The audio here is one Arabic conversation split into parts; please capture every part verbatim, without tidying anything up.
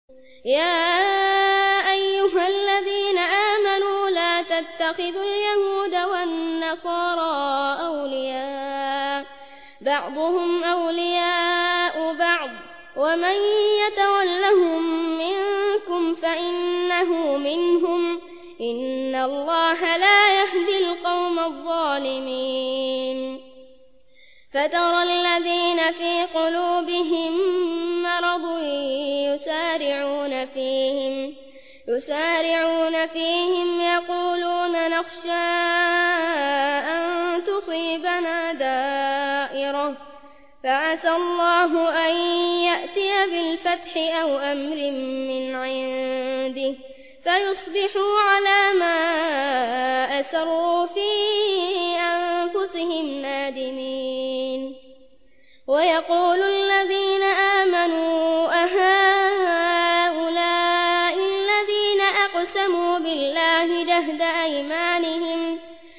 يا أيها الذين آمنوا لا تتخذوا اليهود والنصارى أولياء بعضهم أولياء بعض ومن يتولهم منكم فإنه منهم إن الله لا يهدي القوم الظالمين فترى الذين في قلوبهم مرض يسارعون فيهم يسارعون فيهم يقولون نخشى أن تصيبنا دائرة فعسى الله أن يأتي بالفتح أو أمر من عنده فيصبحوا على ما أسروا في أنفسهم نادمين ويقول الذين آمنوا أهؤلاء الذين أقسموا بالله جهد أيمانهم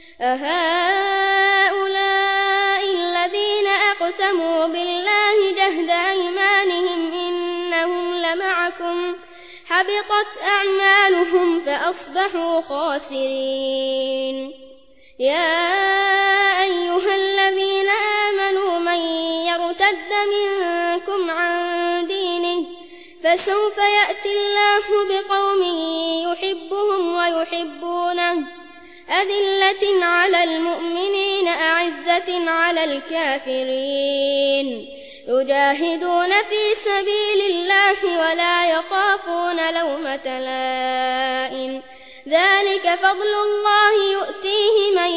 أهؤلاء الذين أقسموا بالله جهد أيمانهم إنهم لمعكم حبطت أعمالهم فأصبحوا خاسرين يا أيها الذين آمنوا من يرتد منكم عن دينه فسوف يأتي الله بقوم يحبهم ويحبونه أذلة على المؤمنين أعزة على الكافرين يجاهدون في سبيل الله ولا يخافون لومة لائم ذلك فضل الله يؤتيه من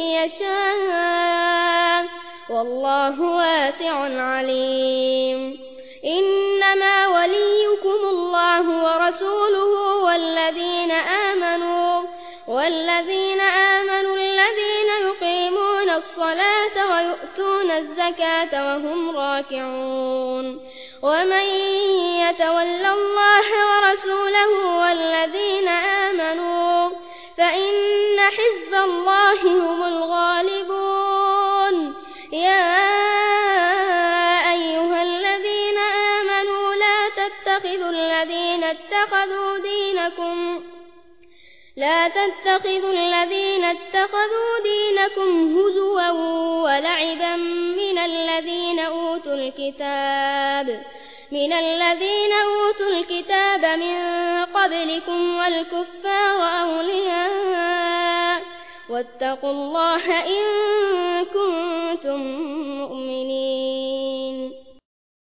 يشاء والله واسع عليم إنما وليكم الله ورسوله والذين آمنوا والذين آمنوا الذين يقيمون الصلاة ويؤتون الزكاة وهم راكعون ومن يتول الله ورسوله والذين آمنوا فإن حزب الله هم الغالبون يا أيها الذين آمنوا لا تتخذوا الذين اتخذوا دينكم لا تتخذوا الذين اتخذوا دينكم هزوا ولعبا من الذين أوتوا الكتاب من الذين أوتوا الكتاب من قبلكم والكفار أولياء واتقوا الله إن كنتم مؤمنين